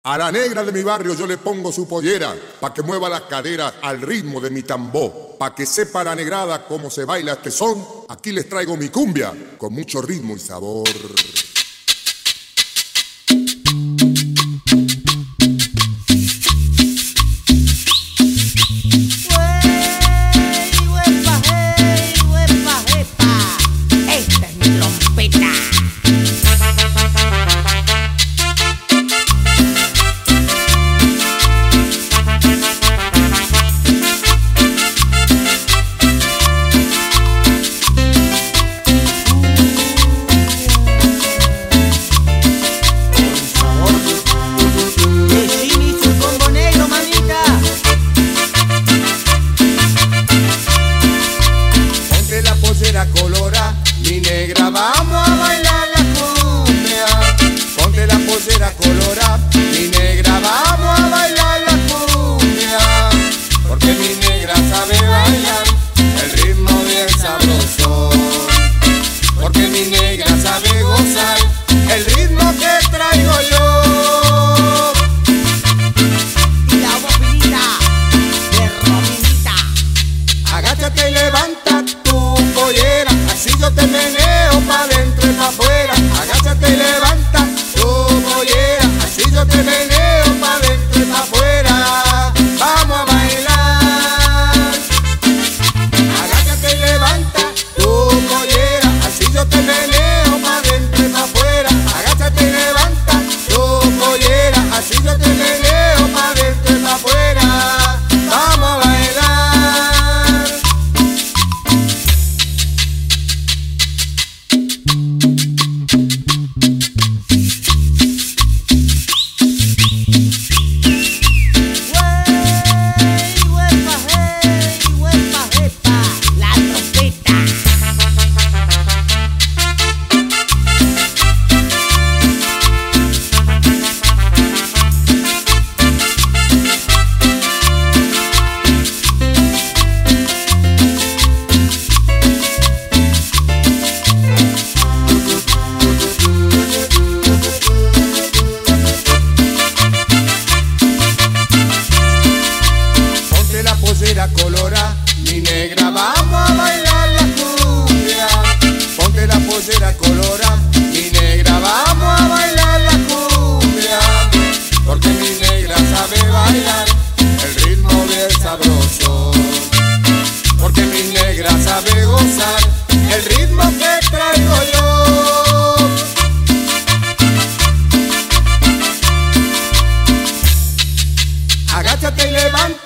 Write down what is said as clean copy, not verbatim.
A la negra de mi barrio yo le pongo su pollera, pa' que mueva las caderas al ritmo de mi tambor, pa' que sepa la negrada cómo se baila este son. Aquí les traigo mi cumbia, con mucho ritmo y sabor. Colora, mi negra, vamos a bailar la cumbia. Ponte la pollera colora, mi negra, vamos a bailar la cumbia. Porque mi negra sabe bailar el ritmo bien sabroso. Porque mi negra sabe gozar el ritmo que traigo yo. Y la bobinita de Robinita. Agáchate y levanta tu pollera, así yo te meneo pa' dentro y pa' afuera. Agáchate y levanta tu pollera, así yo te meneo pa' dentro y pa' afuera. Vamos a bailar. Agáchate y levanta tu pollera, así yo te meneo pa' dentro y pa' afuera. Agáchate y levanta tu pollera, así yo te meneo pa' dentro y pa' afuera. Vamos a bailar. Colora, mi negra, vamos a bailar la cumbia. Ponte la pollera colora, mi negra, vamos a bailar la cumbia. Porque mi negra sabe bailar el ritmo bien sabroso. Porque mi negra sabe gozar el ritmo que traigo yo. Agáchate y levanta